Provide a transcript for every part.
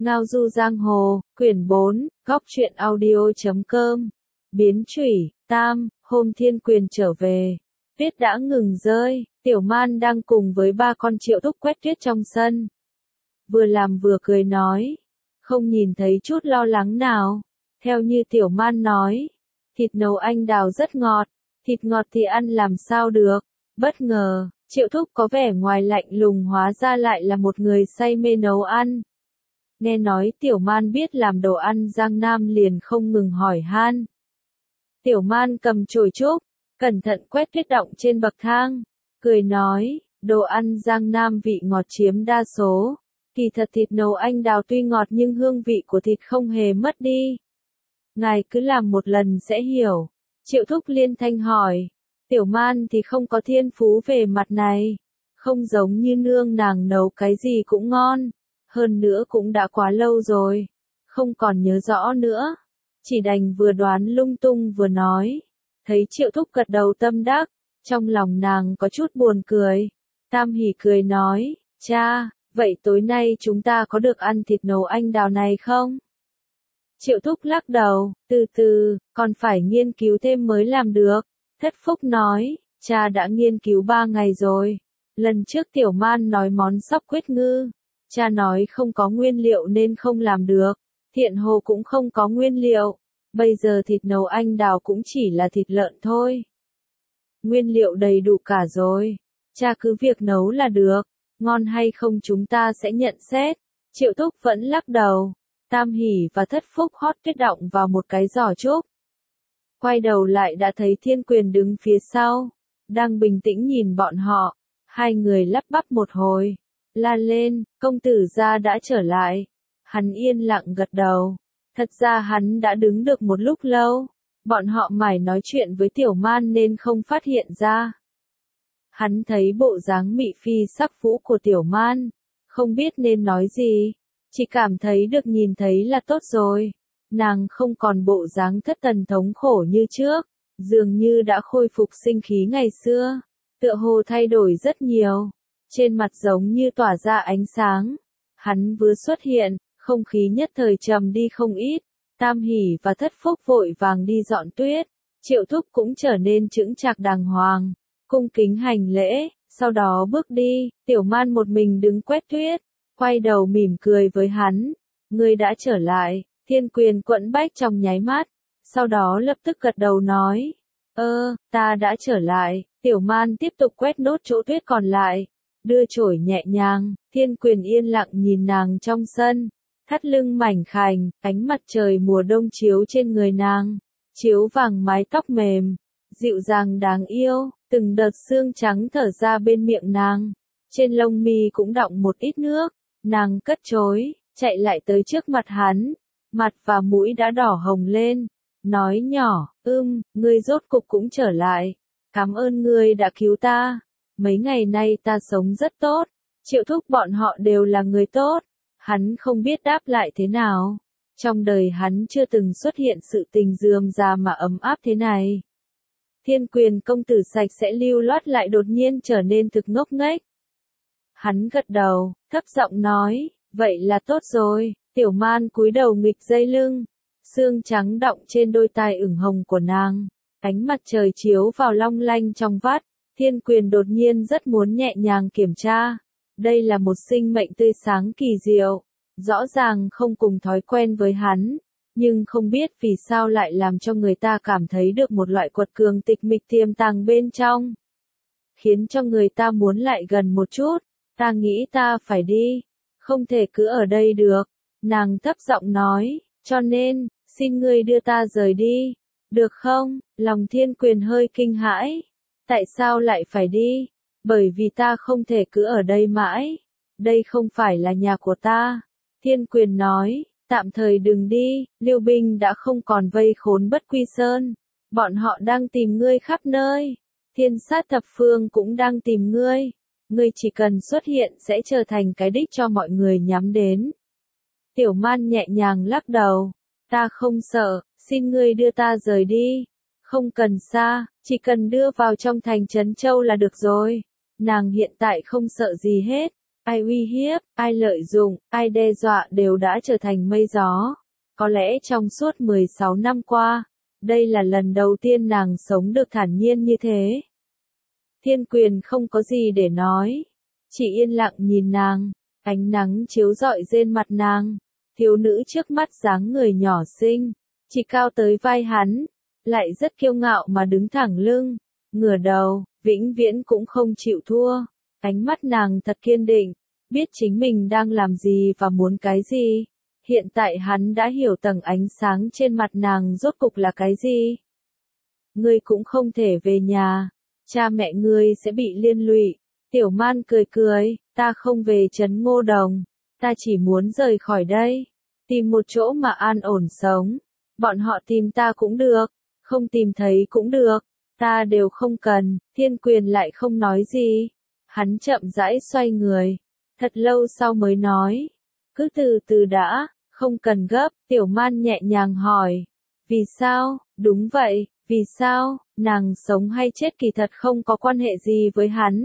Ngao du giang hồ, quyển 4, góc truyện audio.com. Biến chủy, tam, hôm Thiên Quyền trở về. Tuyết đã ngừng rơi, Tiểu Man đang cùng với ba con Triệu Thúc quét tuyết trong sân. Vừa làm vừa cười nói, không nhìn thấy chút lo lắng nào. Theo như Tiểu Man nói, thịt nấu anh đào rất ngọt, thịt ngọt thì ăn làm sao được. Bất ngờ, Triệu Thúc có vẻ ngoài lạnh lùng hóa ra lại là một người say mê nấu ăn. Nghe nói Tiểu Man biết làm đồ ăn Giang Nam liền không ngừng hỏi han. Tiểu Man cầm chổi trúc, cẩn thận quét tuyết động trên bậc thang, cười nói, đồ ăn Giang Nam vị ngọt chiếm đa số. Kỳ thật thịt nấu anh đào tuy ngọt nhưng hương vị của thịt không hề mất đi. Ngài cứ làm một lần sẽ hiểu. Triệu Thúc liên thanh hỏi, Tiểu Man thì không có thiên phú về mặt này, không giống như nương nàng nấu cái gì cũng ngon. Hơn nữa cũng đã quá lâu rồi, không còn nhớ rõ nữa. Chỉ đành vừa đoán lung tung vừa nói. Thấy Triệu Thúc gật đầu tâm đắc, trong lòng nàng có chút buồn cười. Tam Hỷ cười nói, cha, vậy tối nay chúng ta có được ăn thịt nấu anh đào này không? Triệu Thúc lắc đầu, từ từ, còn phải nghiên cứu thêm mới làm được. Thất Phúc nói, cha đã nghiên cứu 3 ngày rồi. Lần trước Tiểu Man nói món sóc quyết ngư. Cha nói không có nguyên liệu nên không làm được, Thiện Hồ cũng không có nguyên liệu, bây giờ thịt nấu anh đào cũng chỉ là thịt lợn thôi. Nguyên liệu đầy đủ cả rồi, cha cứ việc nấu là được, ngon hay không chúng ta sẽ nhận xét. Triệu Thúc vẫn lắc đầu, Tam Hỷ và Thất Phúc hót tuyết động vào một cái giỏ trúc. Quay đầu lại đã thấy Thiên Quyền đứng phía sau, đang bình tĩnh nhìn bọn họ, hai người lắp bắp một hồi. La lên, công tử gia đã trở lại. Hắn yên lặng gật đầu. Thật ra hắn đã đứng được một lúc lâu. Bọn họ mải nói chuyện với Tiểu Man nên không phát hiện ra. Hắn thấy bộ dáng mị phi sắc phũ của Tiểu Man, không biết nên nói gì. Chỉ cảm thấy được nhìn thấy là tốt rồi. Nàng không còn bộ dáng thất thần thống khổ như trước, dường như đã khôi phục sinh khí ngày xưa. Tựa hồ thay đổi rất nhiều. Trên mặt giống như tỏa ra ánh sáng. Hắn vừa xuất hiện, không khí nhất thời trầm đi không ít. Tam Hỷ và Thất Phúc vội vàng đi dọn tuyết. Triệu Thúc cũng trở nên chững chạc đàng hoàng, cung kính hành lễ, sau đó bước đi. Tiểu Man một mình đứng quét tuyết, quay đầu mỉm cười với hắn. Ngươi đã trở lại. Thiên Quyền quẫn bách trong nháy mắt, sau đó lập tức gật đầu nói, ta đã trở lại. Tiểu Man tiếp tục quét nốt chỗ tuyết còn lại. Đưa chổi nhẹ nhàng, Thiên Quyền yên lặng nhìn nàng trong sân, thắt lưng mảnh khảnh, ánh mặt trời mùa đông chiếu trên người nàng, chiếu vàng mái tóc mềm, dịu dàng đáng yêu, từng đợt sương trắng thở ra bên miệng nàng, trên lông mi cũng đọng một ít nước, nàng cất chối, chạy lại tới trước mặt hắn, mặt và mũi đã đỏ hồng lên, nói nhỏ, ngươi rốt cục cũng trở lại, cảm ơn ngươi đã cứu ta. Mấy ngày nay ta sống rất tốt, Triệu Thúc bọn họ đều là người tốt, hắn không biết đáp lại thế nào. Trong đời hắn chưa từng xuất hiện sự tình rườm rà mà ấm áp thế này. Thiên Quyền công tử sạch sẽ lưu loát lại đột nhiên trở nên thực ngốc nghếch. Hắn gật đầu, thấp giọng nói, vậy là tốt rồi. Tiểu Man cúi đầu nghịch dây lưng, xương trắng đọng trên đôi tai ửng hồng của nàng, ánh mặt trời chiếu vào long lanh trong vắt. Thiên Quyền đột nhiên rất muốn nhẹ nhàng kiểm tra. Đây là một sinh mệnh tươi sáng kỳ diệu, rõ ràng không cùng thói quen với hắn, nhưng không biết vì sao lại làm cho người ta cảm thấy được một loại quật cường tịch mịch tiềm tàng bên trong. Khiến cho người ta muốn lại gần một chút, ta nghĩ ta phải đi, không thể cứ ở đây được. Nàng thấp giọng nói, cho nên, xin ngươi đưa ta rời đi, được không? Lòng Thiên Quyền hơi kinh hãi. Tại sao lại phải đi? Bởi vì ta không thể cứ ở đây mãi. Đây không phải là nhà của ta. Thiên Quyền nói, tạm thời đừng đi, Liêu binh đã không còn vây khốn Bất Quy Sơn. Bọn họ đang tìm ngươi khắp nơi. Thiên sát thập phương cũng đang tìm ngươi. Ngươi chỉ cần xuất hiện sẽ trở thành cái đích cho mọi người nhắm đến. Tiểu Man nhẹ nhàng lắc đầu. Ta không sợ, xin ngươi đưa ta rời đi. Không cần xa, chỉ cần đưa vào trong thành Trấn Châu là được rồi. Nàng hiện tại không sợ gì hết. ai uy hiếp, ai lợi dụng, ai đe dọa đều đã trở thành mây gió. Có lẽ trong suốt 16 năm qua, đây là lần đầu tiên nàng sống được thản nhiên như thế. Thiên Quyền không có gì để nói, chỉ yên lặng nhìn nàng, ánh nắng chiếu rọi trên mặt nàng, thiếu nữ trước mắt dáng người nhỏ xinh, chỉ cao tới vai hắn, lại rất kiêu ngạo mà đứng thẳng lưng, ngửa đầu, vĩnh viễn cũng không chịu thua. Ánh mắt nàng thật kiên định, biết chính mình đang làm gì và muốn cái gì. Hiện tại hắn đã hiểu tầng ánh sáng trên mặt nàng rốt cục là cái gì. Ngươi cũng không thể về nhà, cha mẹ ngươi sẽ bị liên lụy. Tiểu Man cười cười, ta không về trấn Ngô Đồng, ta chỉ muốn rời khỏi đây, tìm một chỗ mà an ổn sống. Bọn họ tìm ta cũng được, không tìm thấy cũng được, ta đều không cần. Thiên Quyền lại không nói gì, hắn chậm rãi xoay người, thật lâu sau mới nói, cứ từ từ đã, không cần gấp. Tiểu Man nhẹ nhàng hỏi, vì sao? Đúng vậy, vì sao? Nàng sống hay chết kỳ thật không có quan hệ gì với hắn.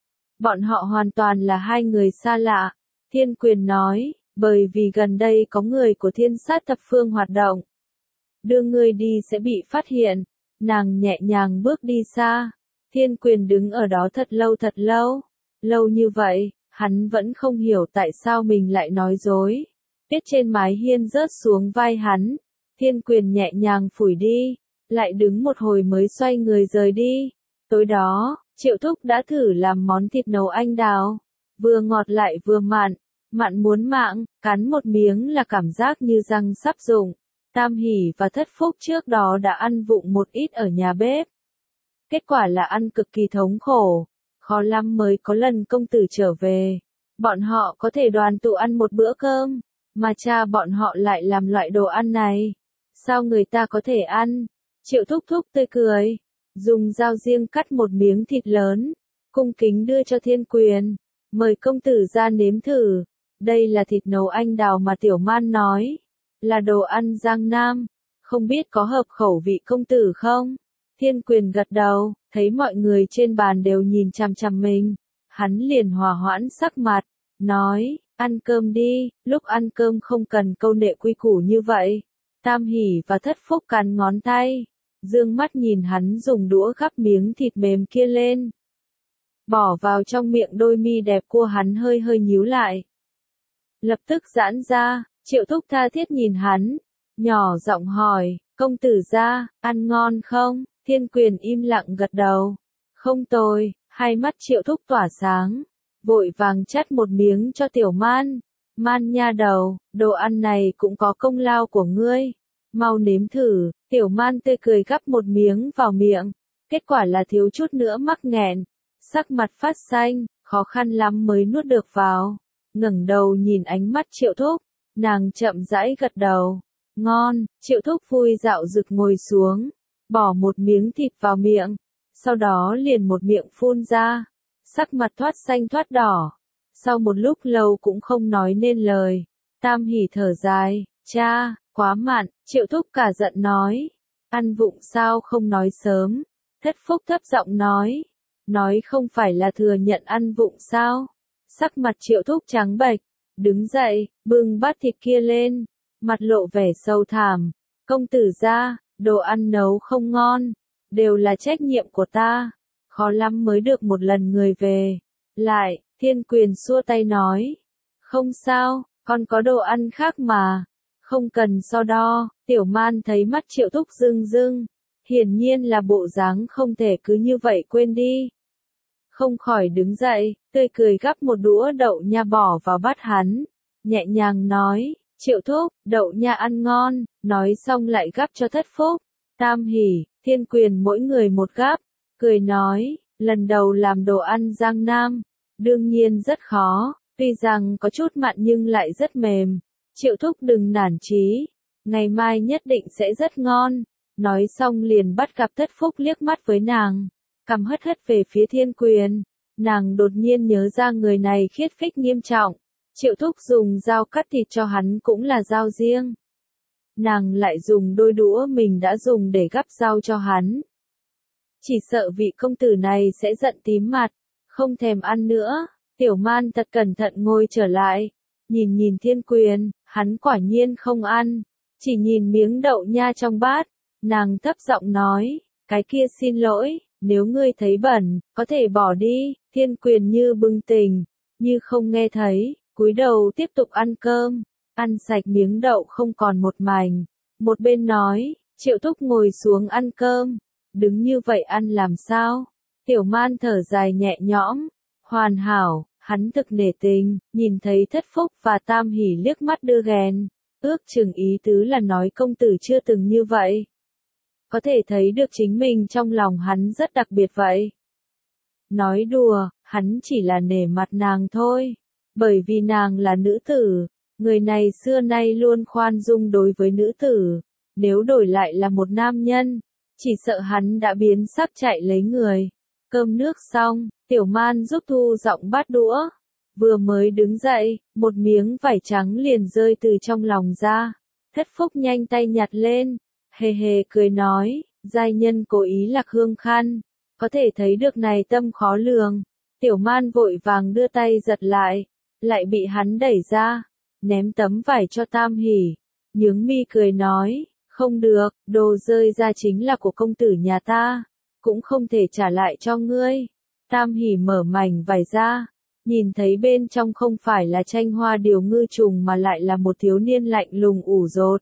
Bọn họ hoàn toàn là hai người xa lạ. Thiên Quyền nói, bởi vì gần đây có người của Thiên Sát Thập Phương hoạt động. Đưa ngươi đi sẽ bị phát hiện. Nàng nhẹ nhàng bước đi xa. Thiên Quyền đứng ở đó thật lâu. Lâu như vậy, hắn vẫn không hiểu tại sao mình lại nói dối. Tuyết trên mái hiên rớt xuống vai hắn. Thiên Quyền nhẹ nhàng phủi đi, lại đứng một hồi mới xoay người rời đi. Tối đó, Triệu Thúc đã thử làm món thịt nấu anh đào. Vừa ngọt lại vừa mặn, mặn muốn mạng, cắn một miếng là cảm giác như răng sắp rụng. Tam Hỷ và Thất Phúc trước đó đã ăn vụng một ít ở nhà bếp. Kết quả là ăn cực kỳ thống khổ, khó lắm mới có lần công tử trở về. Bọn họ có thể đoàn tụ ăn một bữa cơm, mà cha bọn họ lại làm loại đồ ăn này. Sao người ta có thể ăn? Triệu Thúc Thúc tươi cười, dùng dao riêng cắt một miếng thịt lớn, cung kính đưa cho Thiên Quyền, mời công tử ra nếm thử. Đây là thịt nấu anh đào mà Tiểu Man nói, là đồ ăn Giang Nam, không biết có hợp khẩu vị công tử không? Thiên Quyền gật đầu, thấy mọi người trên bàn đều nhìn chằm chằm mình, hắn liền hòa hoãn sắc mặt, nói, ăn cơm đi, lúc ăn cơm không cần câu nệ quy củ như vậy. Tam Hỷ và Thất Phúc cắn ngón tay, dương mắt nhìn hắn dùng đũa gắp miếng thịt mềm kia lên, bỏ vào trong miệng. Đôi mi đẹp của hắn hơi nhíu lại, lập tức giãn ra. Triệu Thúc tha thiết nhìn hắn, nhỏ giọng hỏi, công tử gia, ăn ngon không? Thiên Quyền im lặng gật đầu, không tồi. Hai mắt Triệu Thúc tỏa sáng, vội vàng chắt một miếng cho Tiểu Man. Man nha đầu, đồ ăn này cũng có công lao của ngươi, mau nếm thử. Tiểu Man tươi cười gắp một miếng vào miệng, kết quả là thiếu chút nữa mắc nghẹn, sắc mặt phát xanh, khó khăn lắm mới nuốt được vào. Ngẩng đầu nhìn ánh mắt Triệu Thúc, nàng chậm rãi gật đầu, ngon. Triệu Thúc vui dạo dực ngồi xuống, bỏ một miếng thịt vào miệng, sau đó liền một miệng phun ra, sắc mặt thoát xanh thoát đỏ. Sau một lúc lâu cũng không nói nên lời. Tam Hỷ thở dài, cha, quá mặn. Triệu Thúc cả giận nói, ăn vụng sao không nói sớm. Thất Phúc thấp giọng nói không phải là thừa nhận ăn vụng sao? Sắc mặt Triệu Thúc trắng bệch, đứng dậy, bưng bát thịt kia lên, mặt lộ vẻ sâu thẳm. Công tử gia, đồ ăn nấu không ngon, đều là trách nhiệm của ta, khó lắm mới được một lần người về. Lại, Thiên Quyền xua tay nói, không sao, con có đồ ăn khác mà, không cần so đo. Tiểu Man thấy mắt Triệu Thúc rưng rưng, hiển nhiên là bộ dáng không thể cứ như vậy quên đi. Không khỏi đứng dậy, tươi cười gắp một đũa đậu nha bỏ vào bát hắn, nhẹ nhàng nói, Triệu Thúc, đậu nha ăn ngon. Nói xong lại gắp cho Thất Phúc, Tam Hỷ, Thiên Quyền mỗi người một gắp, cười nói, lần đầu làm đồ ăn Giang Nam, đương nhiên rất khó, tuy rằng có chút mặn nhưng lại rất mềm. Triệu Thúc đừng nản chí, ngày mai nhất định sẽ rất ngon. Nói xong liền bắt gặp Thất Phúc liếc mắt với nàng, cằm hất hất về phía Thiên Quyền. Nàng đột nhiên nhớ ra người này khiết phích nghiêm trọng. Triệu Thúc dùng dao cắt thịt cho hắn cũng là dao riêng. Nàng lại dùng đôi đũa mình đã dùng để gắp rau cho hắn. Chỉ sợ vị công tử này sẽ giận tím mặt, không thèm ăn nữa. Tiểu Man thật cẩn thận ngồi trở lại, nhìn nhìn Thiên Quyền, hắn quả nhiên không ăn, chỉ nhìn miếng đậu nha trong bát, nàng thấp giọng nói, cái kia xin lỗi, nếu ngươi thấy bẩn, có thể bỏ đi. Thiên Quyền như bừng tỉnh, như không nghe thấy, cúi đầu tiếp tục ăn cơm, ăn sạch miếng đậu không còn một mảnh, một bên nói, Triệu Thúc ngồi xuống ăn cơm, đứng như vậy ăn làm sao? Tiểu Man thở dài nhẹ nhõm, hoàn hảo, hắn thực nể tình, nhìn thấy Thất Phúc và Tam Hỷ liếc mắt đưa ghen, ước chừng ý tứ là nói công tử chưa từng như vậy. Có thể thấy được chính mình trong lòng hắn rất đặc biệt vậy. Nói đùa, hắn chỉ là nể mặt nàng thôi, bởi vì nàng là nữ tử, người này xưa nay luôn khoan dung đối với nữ tử, nếu đổi lại là một nam nhân, chỉ sợ hắn đã biến sắc chạy lấy người. Cơm nước xong, Tiểu Man giúp thu dọn bát đũa, vừa mới đứng dậy, một miếng vải trắng liền rơi từ trong lòng ra, Thất Phúc nhanh tay nhặt lên, hề hề cười nói, giai nhân cố ý lạc hương khăn, có thể thấy được này tâm khó lường. Tiểu Man vội vàng đưa tay giật lại bị hắn đẩy ra, ném tấm vải cho Tam Hỷ, nhướng mi cười nói, không được, đồ rơi ra chính là của công tử nhà ta, cũng không thể trả lại cho ngươi. Tam Hỷ mở mảnh vải ra, nhìn thấy bên trong không phải là tranh hoa điều ngư trùng mà lại là một thiếu niên lạnh lùng ủ rột.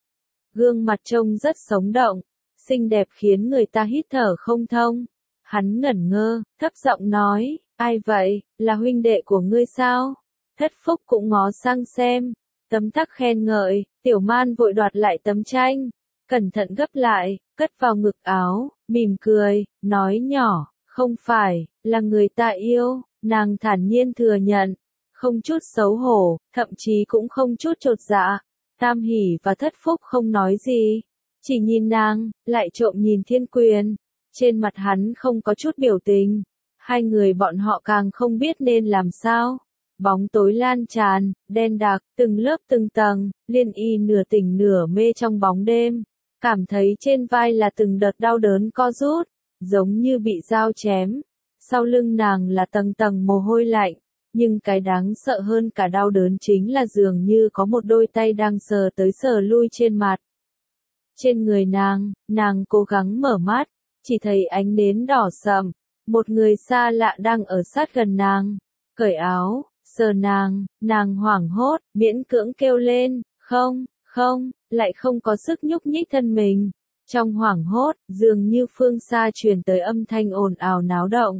Gương mặt trông rất sống động, xinh đẹp khiến người ta hít thở không thông. Hắn ngẩn ngơ, thấp giọng nói, ai vậy, là huynh đệ của ngươi sao? Thất Phúc cũng ngó sang xem, tấm tắc khen ngợi, Tiểu Man vội đoạt lại tấm tranh, cẩn thận gấp lại, cất vào ngực áo, mỉm cười, nói nhỏ, không phải, là người ta yêu, nàng thản nhiên thừa nhận, không chút xấu hổ, thậm chí cũng không chút chột dạ. Tam Hỷ và Thất Phúc không nói gì, chỉ nhìn nàng, lại trộm nhìn Thiên Quyền, trên mặt hắn không có chút biểu tình, hai người bọn họ càng không biết nên làm sao. Bóng tối lan tràn, đen đặc, từng lớp từng tầng, Liên Y nửa tỉnh nửa mê trong bóng đêm, cảm thấy trên vai là từng đợt đau đớn co rút, giống như bị dao chém. Sau lưng nàng là tầng tầng mồ hôi lạnh, nhưng cái đáng sợ hơn cả đau đớn chính là dường như có một đôi tay đang sờ tới sờ lui trên mặt. Trên người nàng cố gắng mở mắt, chỉ thấy ánh nến đỏ sậm, một người xa lạ đang ở sát gần nàng, cởi áo, sờ nàng hoảng hốt, miễn cưỡng kêu lên, không, lại không có sức nhúc nhích thân mình. Trong hoảng hốt, dường như phương xa truyền tới âm thanh ồn ào náo động.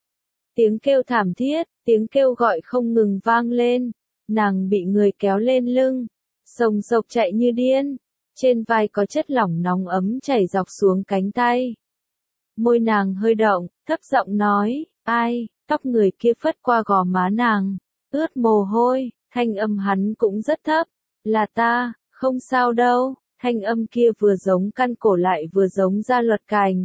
Tiếng kêu thảm thiết, tiếng kêu gọi không ngừng vang lên, nàng bị người kéo lên lưng, sồng sộc chạy như điên, trên vai có chất lỏng nóng ấm chảy dọc xuống cánh tay. Môi nàng hơi động, thấp giọng nói, ai, tóc người kia phất qua gò má nàng, ướt mồ hôi, thanh âm hắn cũng rất thấp, là ta, không sao đâu, thanh âm kia vừa giống căn cổ lại vừa giống Gia Luật Cảnh.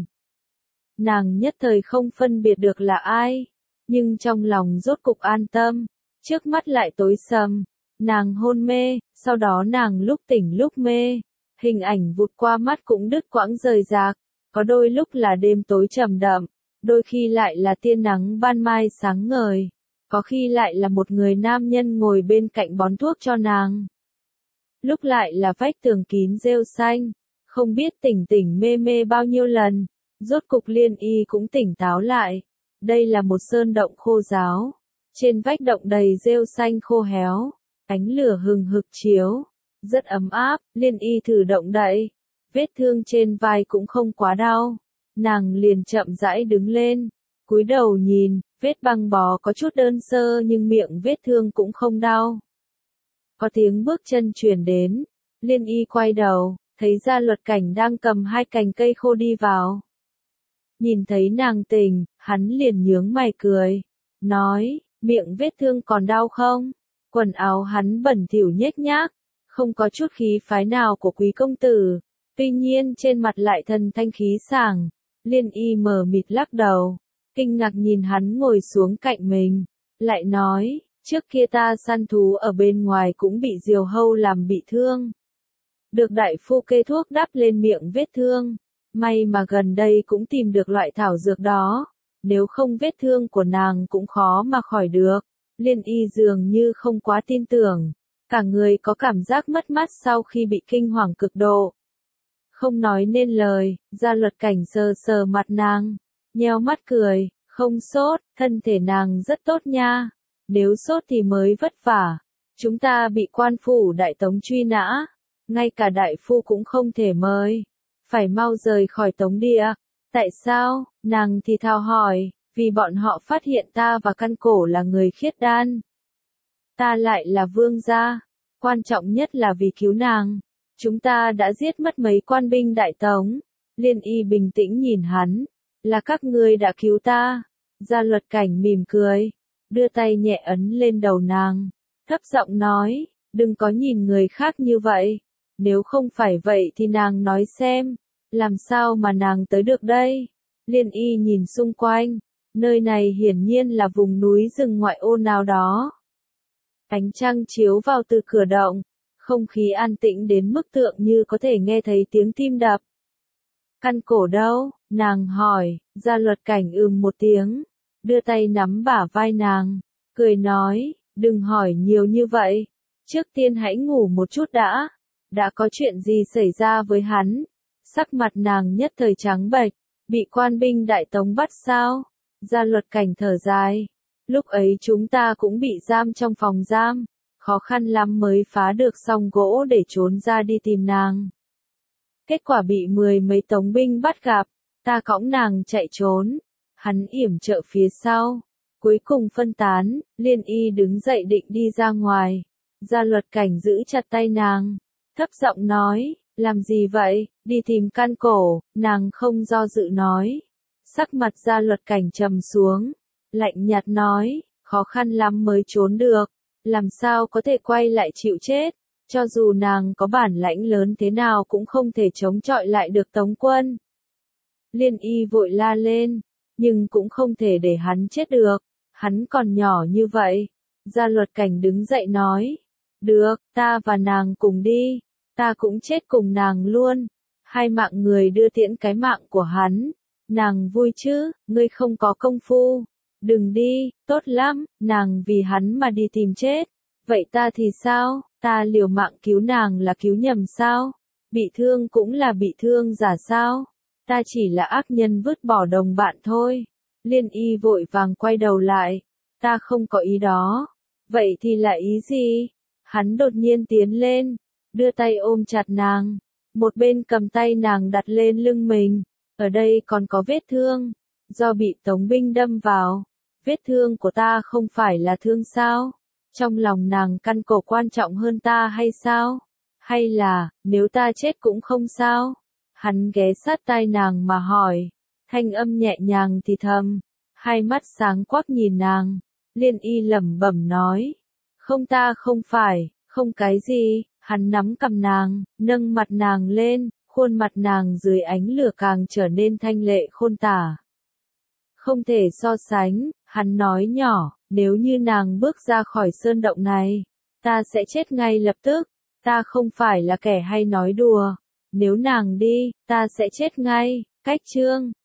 Nàng nhất thời không phân biệt được là ai, nhưng trong lòng rốt cục an tâm, trước mắt lại tối sầm, nàng hôn mê, sau đó nàng lúc tỉnh lúc mê, hình ảnh vụt qua mắt cũng đứt quãng rời rạc, có đôi lúc là đêm tối trầm đậm, đôi khi lại là tia nắng ban mai sáng ngời, có khi lại là một người nam nhân ngồi bên cạnh bón thuốc cho nàng. Lúc lại là vách tường kín rêu xanh, không biết tỉnh tỉnh mê mê bao nhiêu lần, rốt cục Liên Y cũng tỉnh táo lại. Đây là một sơn động khô ráo, trên vách động đầy rêu xanh khô héo, ánh lửa hừng hực chiếu, rất ấm áp. Liên Y thử động đậy, vết thương trên vai cũng không quá đau, nàng liền chậm rãi đứng lên, cúi đầu nhìn, vết băng bó có chút đơn sơ nhưng miệng vết thương cũng không đau. Có tiếng bước chân truyền đến, Liên Y quay đầu, thấy Gia Luật Cảnh đang cầm hai cành cây khô đi vào. Nhìn thấy nàng tỉnh, hắn liền nhướng mày cười, nói, miệng vết thương còn đau không? Quần áo hắn bẩn thỉu nhếch nhác, không có chút khí phái nào của quý công tử, tuy nhiên trên mặt lại thần thanh khí sảng. Liên Y mờ mịt lắc đầu, kinh ngạc nhìn hắn ngồi xuống cạnh mình, lại nói, trước kia ta săn thú ở bên ngoài cũng bị diều hâu làm bị thương. Được đại phu kê thuốc đắp lên miệng vết thương, may mà gần đây cũng tìm được loại thảo dược đó, nếu không vết thương của nàng cũng khó mà khỏi được. Liên Y dường như không quá tin tưởng, cả người có cảm giác mất mát sau khi bị kinh hoàng cực độ. Không nói nên lời, Gia Luật Cảnh sờ sờ mặt nàng, nheo mắt cười, không sốt, thân thể nàng rất tốt nha, nếu sốt thì mới vất vả. Chúng ta bị quan phủ Đại Tống truy nã, ngay cả đại phu cũng không thể mời, phải mau rời khỏi Tống địa. Tại sao? Nàng thì thào hỏi, vì bọn họ phát hiện ta và Căn Cổ là người khiết đan. Ta lại là vương gia, quan trọng nhất là vì cứu nàng. Chúng ta đã giết mất mấy quan binh Đại Tống. Liên Y bình tĩnh nhìn hắn, là các ngươi đã cứu ta. Gia Luật Cảnh mỉm cười, đưa tay nhẹ ấn lên đầu nàng, thấp giọng nói, đừng có nhìn người khác như vậy. Nếu không phải vậy thì nàng nói xem, làm sao mà nàng tới được đây? Liên Y nhìn xung quanh, nơi này hiển nhiên là vùng núi rừng ngoại ô nào đó. Ánh trăng chiếu vào từ cửa động, không khí an tĩnh đến mức tượng như có thể nghe thấy tiếng tim đập. Căn Cổ đâu? Nàng hỏi. Gia Luật Cảnh một tiếng, đưa tay nắm bả vai nàng, cười nói, đừng hỏi nhiều như vậy, trước tiên hãy ngủ một chút đã. Đã có chuyện gì xảy ra với hắn? Sắc mặt nàng nhất thời trắng bệch, bị quan binh Đại Tống bắt sao? Gia Luật Cảnh thở dài, lúc ấy chúng ta cũng bị giam trong phòng giam, khó khăn lắm mới phá được song gỗ để trốn ra đi tìm nàng. Kết quả bị 10 mấy Tống binh bắt gặp, ta cõng nàng chạy trốn, hắn yểm trợ phía sau, cuối cùng phân tán. Liên Y đứng dậy định đi ra ngoài, Gia Luật Cảnh giữ chặt tay nàng, thấp giọng nói, làm gì vậy? Đi tìm Căn Cổ. Nàng không do dự nói. Sắc mặt Gia Luật Cảnh trầm xuống, lạnh nhạt nói, khó khăn lắm mới trốn được, làm sao có thể quay lại chịu chết, cho dù nàng có bản lãnh lớn thế nào cũng không thể chống chọi lại được Tống quân. Liên Y vội la lên, nhưng cũng không thể để hắn chết được, hắn còn nhỏ như vậy. Gia Luật Cảnh đứng dậy nói, được, ta và nàng cùng đi, ta cũng chết cùng nàng luôn, hai mạng người đưa tiễn cái mạng của hắn. Nàng vui chứ? Ngươi không có công phu, đừng đi. Tốt lắm, nàng vì hắn mà đi tìm chết, vậy ta thì sao? Ta liều mạng cứu nàng là cứu nhầm sao? Bị thương cũng là bị thương giả sao? Ta chỉ là ác nhân vứt bỏ đồng bạn thôi. Liên Y vội vàng quay đầu lại, ta không có ý đó. Vậy thì là ý gì? Hắn đột nhiên tiến lên, đưa tay ôm chặt nàng, một bên cầm tay nàng đặt lên lưng mình. Ở đây còn có vết thương, do bị Tống binh đâm vào. Vết thương của ta không phải là thương sao? Trong lòng nàng Căn Cổ quan trọng hơn ta hay sao? Hay là, nếu ta chết cũng không sao? Hắn ghé sát tai nàng mà hỏi, thanh âm nhẹ nhàng thì thầm, hai mắt sáng quắc nhìn nàng. Liên Y lẩm bẩm nói, không, ta không phải, không cái gì. Hắn nắm cầm nàng, nâng mặt nàng lên, khuôn mặt nàng dưới ánh lửa càng trở nên thanh lệ khôn tả. Không thể so sánh, hắn nói nhỏ, nếu như nàng bước ra khỏi sơn động này, ta sẽ chết ngay lập tức. Ta không phải là kẻ hay nói đùa, nếu nàng đi, ta sẽ chết ngay. Cách chương